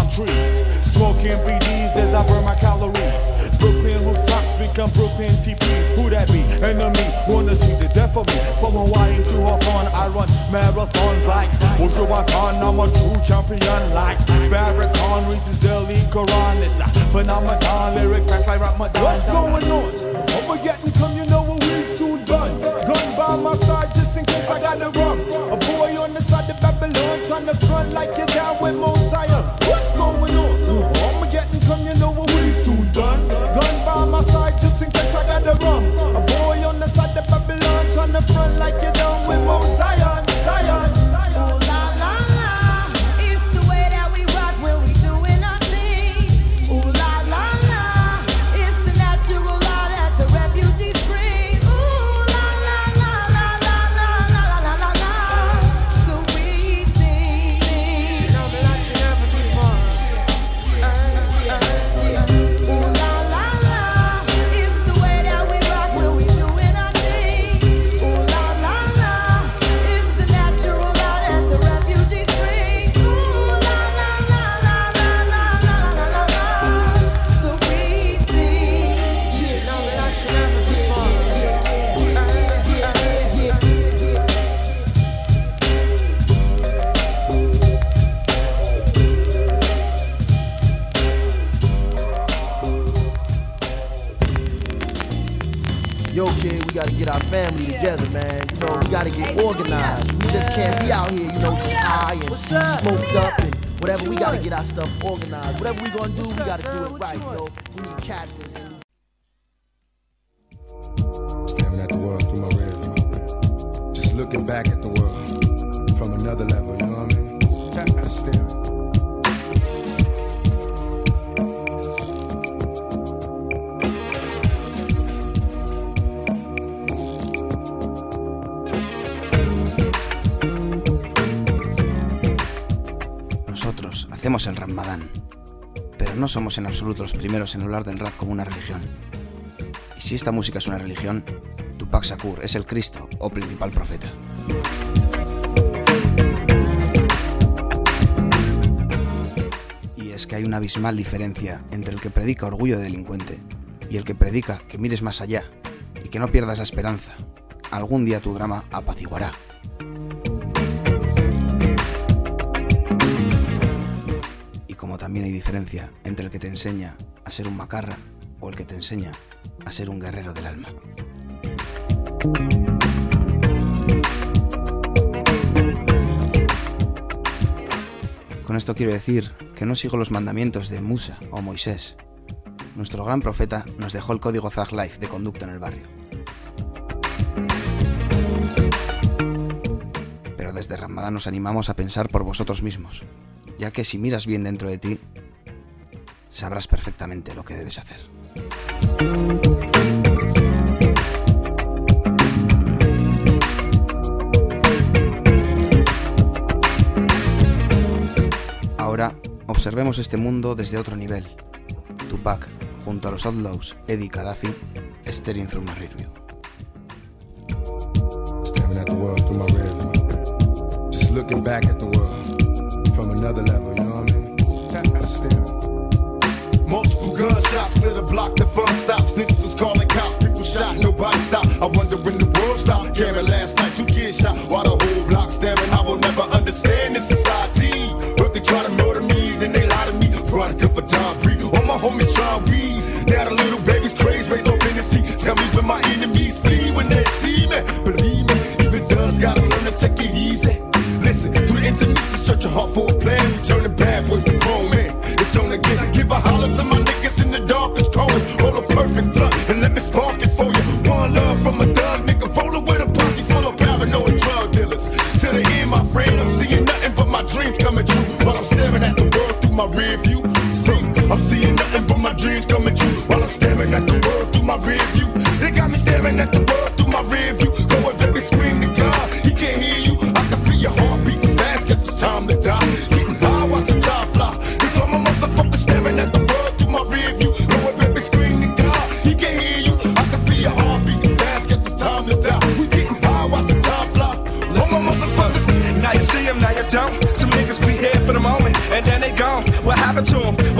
S8: palm trees. Smoking BDs as I burn my calories. Brooklyn rooftops become Brooklyn TPs. Who that be? Enemy, wanna see the death of me. From Hawaii to Hawthorne, I run marathons like Wujuwakan. I'm a true champion like Farrakhan reads his daily Quran. It's a phenomenon, lyric facts like Ramadan. What's going on? Over getting come, you know what we soon done. Gun by my side just in case I gotta run. A boy on the side of Babylon trying to front like you're down with Mosiah. What's going on? I'ma getting come, you know what we soon done. Gun by my side just in case I gotta run. A boy on the side of Babylon trying to front like you're down with Mosiah. Zion.
S12: Ooh la la la, it's the way that we rock when we doing our thing. Ooh la la la, it's the natural law that the refugees bring. Ooh la la la la la la la la la la, so we think. She know me like she never before. Ooh la la la, it's the way that we rock when we doing our thing. Ooh la la la, it's the natural law that the refugees bring. Ooh la la la la la la la la la, so we think. She know me like she never before.
S5: Yo, kid, we gotta get our family together, man. You know, we gotta get organized. We just can't be out here, you know, just high and smoked up and whatever. We gotta get our stuff organized. Whatever we gonna do, we gotta do it right, yo. We need captains.
S13: Staring at the world through my rear view. Just looking back at the world from another level, you know what I mean? Just staring.
S1: Nosotros hacemos el Ramadán, pero no somos en absoluto los primeros en hablar del rap como una religión. Y si esta música es una religión, Tupac Shakur es el Cristo o principal profeta. Y es que hay una abismal diferencia entre el que predica orgullo de delincuente y el que predica que mires más allá y que no pierdas la esperanza. Algún día tu drama apaciguará. Como también hay diferencia entre el que te enseña a ser un macarra o el que te enseña a ser un guerrero del alma. Con esto quiero decir que no sigo los mandamientos de Musa o Moisés. Nuestro gran profeta nos dejó el código Thug Life de conducta en el barrio. Pero desde Ramadán nos animamos a pensar por vosotros mismos, ya que si miras bien dentro de ti, sabrás perfectamente lo que debes hacer. Ahora, observemos este mundo desde otro nivel. Tupac, junto a los Outlaws, Eddie y Gaddafi, staring through my rear view.
S13: Staring at the world through my rear view. Just looking back at the world from another level, you know what I mean? Staring.
S14: Multiple gunshots lit a block, the fun stops. Niggas was calling cops, people shot, nobody stopped. I wonder when the world stopped. Cameron last night, 2 kids shot while the whole block staring. I will never understand this society. But they try to murder me, then they lie to me. Product of a John Breed, all my homies try weed. Now the little baby's crazy, raised off Hennessy. Tell me when my enemies flee when they see me. Believe me, even does gotta learn to take it easy. Listen, through the intermission, search your heart for a plan. Returning bad boys to grown man. It's on again. Give a holler to my niggas in the darkest corners. Roll a perfect blunt and let me spark it for you. One love from a thug nigga, rolling with a posse full of paranoid drug dealers. To the end, my friends, I'm seeing nothing but my dreams coming true. While I'm staring at the world through my rear view. See, I'm seeing nothing but my dreams coming true. While I'm staring at the world through my rear view. They got me staring at the world through my rear view. Go and baby, scream to God, he can't hear you. I can feel your heart beating fast, guess it's time to die. Getting high, watching time fly. It's all my motherfuckers staring at the world through my rear view. Go and baby, scream to God, he can't hear you. I can feel your heart beating fast, guess it's time to die. We getting high, watching time fly. All my motherfuckers.
S15: Now you see them, now you don't. Some niggas be here for the moment, and then they gone. What happened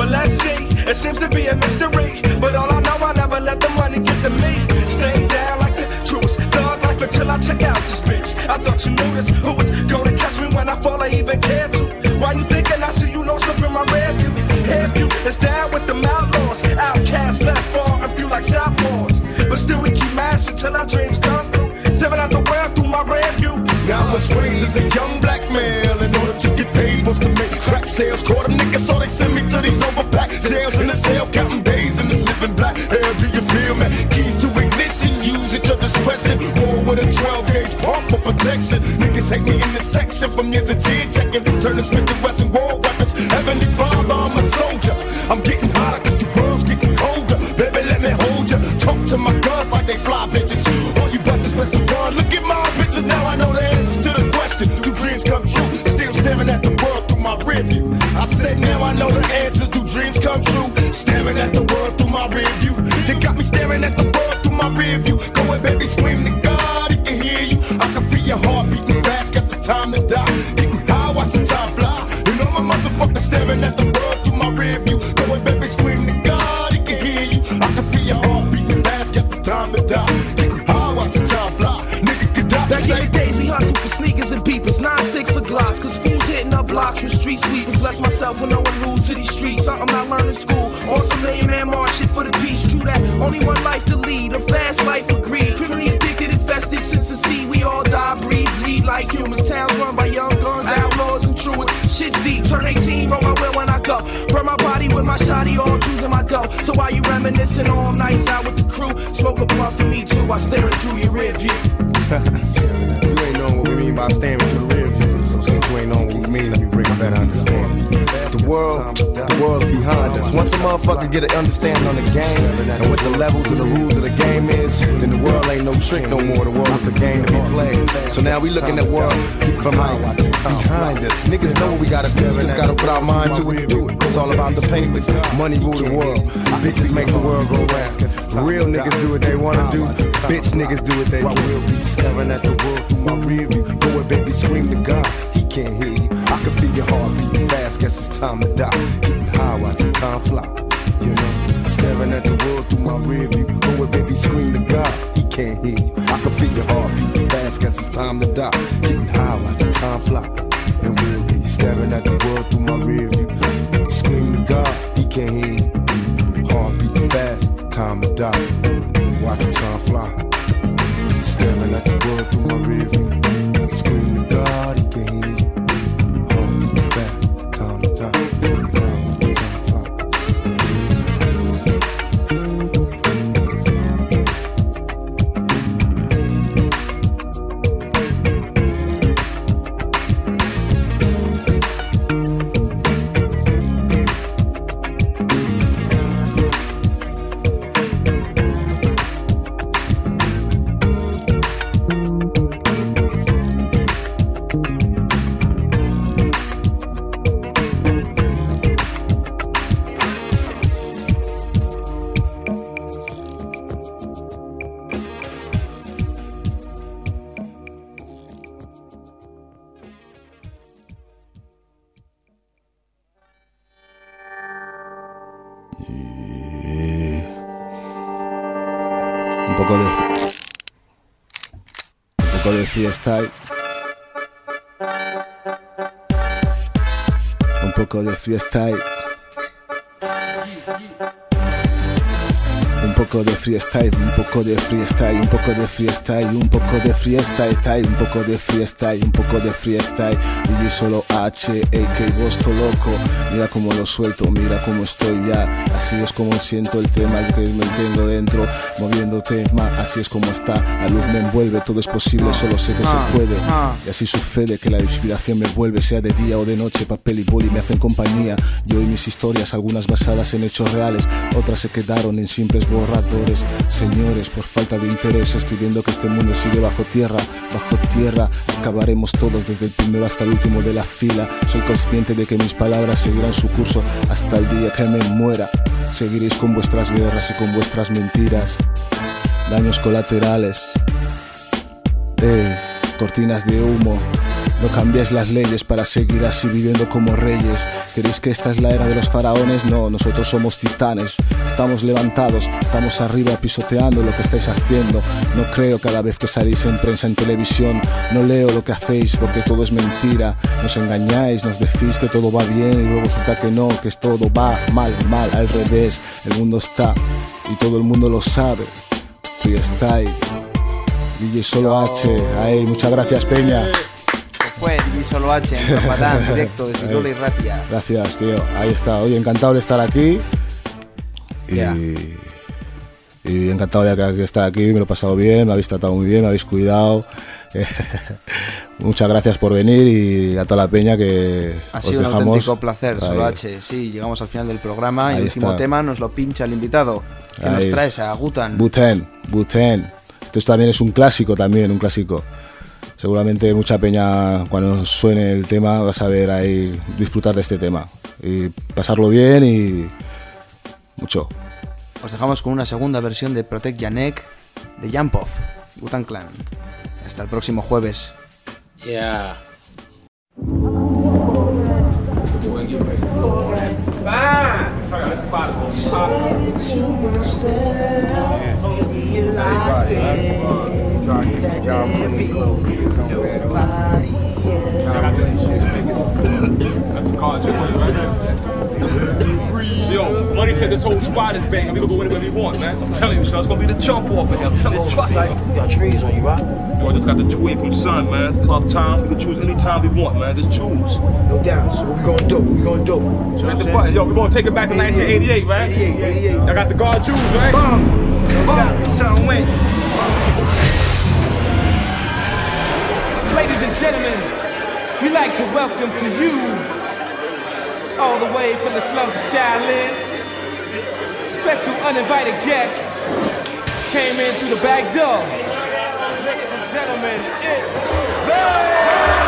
S15: Well, let's see, it seems to be a mystery. But all I know, I never let the money get to me. Stay down like the truest thug life until I check out this bitch. I thought you knew this. Who was gonna catch me when I fall? I even care to. Why you thinking I see you lost up in my rear view? Head view is down with the outlaws. Outcasts left far and few like southpaws. But still we keep mashing till our dreams come through. Stepping out the world through my rear view.
S14: Now I was raised as a young black male. In order to get paid, forced to make crack sales. Caught a nigga, so they send me to these overpacked jails. In the cell, counting days in this living black hell. Do you feel me? Keys to ignition, use at your discretion. War with a 12-gauge pump for protection. Niggas hate me in this section from years of cheer checking. Turning Smith and Wesson war weapons. Heavenly Father, I'm a soldier. I'm getting hotter cause the world's getting colder. Baby, let me hold ya. Talk to my guns like they fly bitches. All you busters, best to run. Look at my bitches, now I know the answer to the question. Do dreams come true? Still staring at the world through my rear view. I said now I know the answers. Do dreams come true? Staring at the world through my rear view. They got me staring at the world through my rear view. Go ahead, baby, scream to God, he can hear you. I can feel your heart beating fast, guess it's time to die. Getting high, watching time fly. And all my motherfuckers staring at the world through my rear view. Go ahead, baby, scream to God, he can hear you. I can feel your heart beating fast, guess it's time to die. Getting high, watching time fly. Nigga could die.
S15: Back in the days we hustled for sneakers and beepers, 9-6 for Glocks, cause fools hitting up blocks with street sweepers. Bless myself with knowing rules to these streets, something I learned in school. On some million man march shit for the peace. True that, only one life to lead, a fast life of greed. Criminally addicted, infested since the seed. We all die, breathe, bleed like humans. Towns run by young guns, outlaws and truants. Shit's deep, turn 18, roll my wheel when I go. Burn my body with my shotty, all choosing my dough. So while you reminiscing all nights out with the crew, smoke a blunt for me too, I staring through your rear view.
S16: You ain't knowing what we mean by staring through the rear view. So since you ain't knowing what we mean, let me bring a better understanding. The world's behind us. Once a motherfucker get an understanding on the game and what the levels and the rules of the game is, then the world ain't no trick no more. The world is a game to be played. So now we looking at world from like behind us. Niggas know what we gotta do. We just gotta put our mind to it and do it. It's all about the papers. Money rule the world. Bitches make the world go round. Real niggas do what they wanna do. Bitch niggas do what they will be. Staring at the world through my rear view. Go ahead, baby, scream to God. He can't hear you. I can feel your heart beating fast. Guess it's time to die. Getting high, watching time fly. You know, staring at the world through my rear view. Go ahead, baby, scream to God. He can't hear you. I can feel your heart beating fast. Guess it's time to die. Getting high, watching time fly. And we'll be staring at the world through my rear view. Scream to God. He can't hear you. Heart beating fast. Time to die. Watching time fly. Staring at the world through my rear view. Scream to God, he can't hear you. Heart beating fast, time to die. Now, time to fly.
S3: Un poco de freestyle. Un poco de freestyle. Un poco de freestyle, un poco de freestyle, un poco de freestyle, un poco de freestyle, un poco de freestyle, un poco de freestyle. Y solo H, AK, Gosto loco. Mira cómo lo suelto, mira cómo estoy ya. Así es como siento el tema, el que me tengo dentro, moviendo tema. Así es como está, la luz me envuelve, todo es posible, solo sé que se puede. Y así sucede que la inspiración me vuelve, sea de día o de noche, papel y boli me hacen compañía. Yo y mis historias, algunas basadas en hechos reales, otras se quedaron en simples borradores. Señores, por falta de interés estoy viendo que este mundo sigue bajo tierra. Bajo tierra acabaremos todos, desde el primero hasta el último de la fila. Soy consciente de que mis palabras seguirán su curso hasta el día que me muera. Seguiréis con vuestras guerras y con vuestras mentiras. Daños colaterales, cortinas de humo, No cambiéis las leyes para seguir así viviendo como reyes. ¿Queréis que esta es la era de los faraones? No, nosotros somos titanes. Estamos levantados, estamos arriba pisoteando lo que estáis haciendo. No creo cada vez que salís en prensa, en televisión. No leo lo que hacéis porque todo es mentira. Nos engañáis, nos decís que todo va bien y luego resulta que no, que todo va mal, al revés. El mundo está y todo el mundo lo sabe. Freestyle, DJ Solo H, ahí, muchas gracias Peña.
S1: Fue DJ Solo H en Ramadán, directo desde Lola y Ratia.
S3: Gracias, tío, ahí está. Oye, encantado de estar aquí. Y encantado de estar aquí, me lo he pasado bien, me habéis tratado muy bien, me habéis cuidado. Muchas gracias por venir y a toda la peña que
S1: ha
S3: os
S1: sido
S3: dejamos.
S1: Un auténtico placer, Solo H. Sí, llegamos al final del programa y el último tema nos lo pincha el invitado. ¿Qué nos traes a Gutan?
S3: Buten. Esto también es un clásico, un clásico. Seguramente mucha peña cuando suene el tema vas a ver ahí disfrutar de este tema y pasarlo bien y mucho.
S1: Os dejamos con una segunda versión de Protect Janek de Jump Off, Wu-Tang Clan. Hasta el próximo jueves.
S2: Yeah.
S17: Yo, Money said this whole spot is bang. We can go anywhere we want, man. I'm telling you, son, it's gonna be the jump off of him. I'm telling you, trust me. You got trees on you, right? Yo, I just got the tweet from Sun, man. It's uptown. We can choose any time we want, man. Just choose. No doubt. So what we gonna do? We gonna do? So hit the button. Yo, we gonna take it back to 1988, right? 88. I got the guard shoes, right? Boom. Sun went.
S18: Ladies and gentlemen, we'd like to welcome to you, all the way from the slums of Shaolin, special uninvited guests came in through the back door. Ladies and gentlemen, it's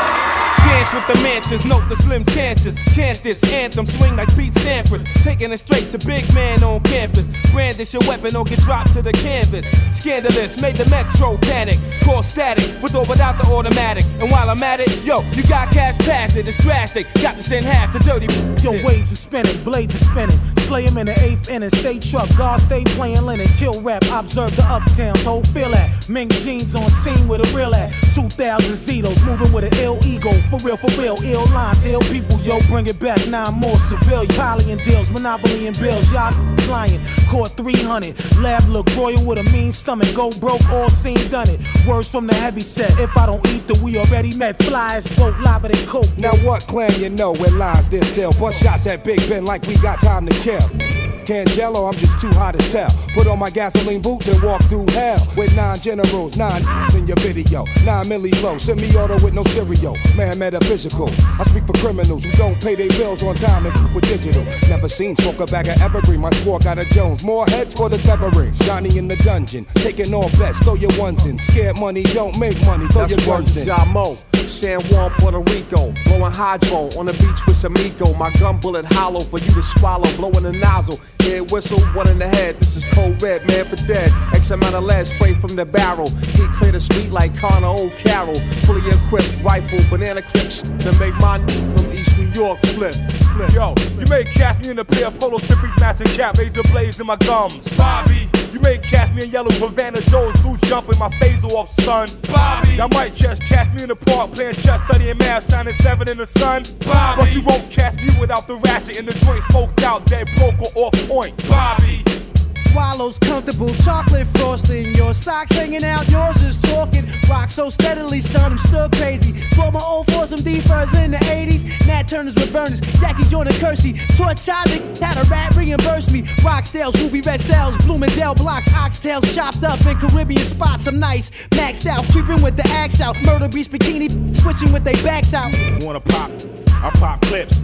S18: Dance with the mantas, note the slim chances. Chant this anthem, swing like Pete Sampras. Taking it straight to big man on campus. Brandish your weapon or get dropped to the canvas. Scandalous, made the metro panic. Cause static, with or without the automatic. And while I'm at it, yo, you got cash, pass it, it's drastic. Got to send half the dirty.
S19: Yo, waves are spinning, blades are spinning. Slay him in the 8th inning, stay truck, guard stay playing linen. Kill rap, observe the uptowns, whole feel at. Mink jeans on scene with a real at. 2000 Zetos, moving with an ill ego. For real, ill lines, ill people, yo, bring it back. 9 more civilian, poly and deals, monopoly and bills. Y'all flying, caught 300. Lab look royal with a mean stomach. Go broke, all seen, done it. Words from the heavy set. If I don't eat, then we already met. Flies, dope, lava than coke.
S20: Now what clan you know where lines this hill? Bust shots at Big Ben like we got time to kill. Canjello, I'm just too hot to tell. Put on my gasoline boots and walk through hell. With 9 generals, 9 in your video. 9 milli low, semi-auto with no cereal. Man, metaphysical. I speak for criminals who don't pay their bills on time and with digital. Never seen smoke a bag of evergreen. My squad got a Jones. More heads for the severing. Johnny in the dungeon. Taking all bets, throw your ones in. Scared money, don't make money, throw your guns in.
S21: San Juan, Puerto Rico, blowing hydro on the beach with some ego. My gun bullet hollow for you to swallow, blowing the nozzle. Head whistle, one in the head. This is cold red, man for dead. X amount of lead spray from the barrel. Heat clear the street like Connor O'Carroll. Fully equipped rifle, banana clips to make my from East New York flip.
S17: Yo, you may cast me in a pair of polo strippies, matching cap, razor blades in my gums. Bobby, you may cast me in yellow Havana Joe's blue jumping my phaser off, son. Bobby, I might just cast me in the park playing chess, studying math, shining 7 in the sun. Bobby, but you won't cast me without the ratchet in the joint, smoked out, dead broke or off point. Bobby.
S18: Swallows comfortable, chocolate frosting. Your socks hanging out, yours is talking. Rock so steadily, son, I'm still crazy. Bought my old foursome D-furs in the 80s. Nat Turners with burners, Jackie Jordan Kersey. Torch child, had a rat reimburse me. Rockstales, ruby red cells, Bloomingdale blocks, oxtails chopped up in Caribbean spots. I'm nice, maxed out, creeping with the axe out. Murder beast bikini, switching with they backs out.
S22: Wanna pop? I pop clips.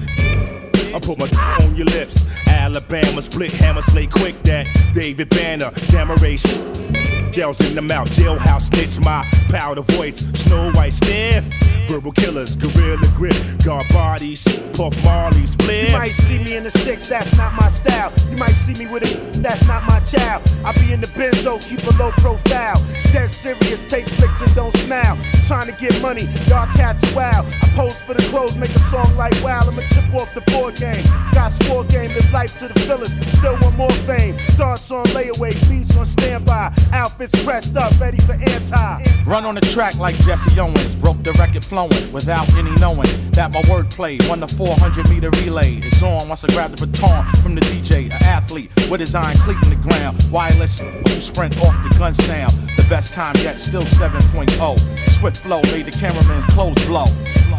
S22: I put my on your lips. Alabama split hammer slay quick that David Banner gamma race. Gels in the mouth, jailhouse snitch, my powder voice, Snow White stiff. Verbal killers, gorilla grip, guard bodies, Puff Marley, splits.
S7: You might see me in the 6, that's not my style. You might see me with a, that's not my child. I be in the benzo, keep a low profile. Dead serious, take flicks and don't smile. Trying to get money, y'all cats are wild. I pose for the clothes, make a song like wow. I'ma chip off the board game. Got swore game, live life to the fillers. Still want more fame. Thoughts on layaway, beats on standby. Outfits pressed up, ready for anti.
S9: Run on the track like Jesse Owens. Broke the record flowing without any knowing that my wordplay won the 400-meter relay. It's on once I grab the baton from the DJ. An athlete with his iron cleat in the ground. Wireless who sprint off the gun sound. The best time yet, still 7.0. Swift flow made the cameraman clothes blow.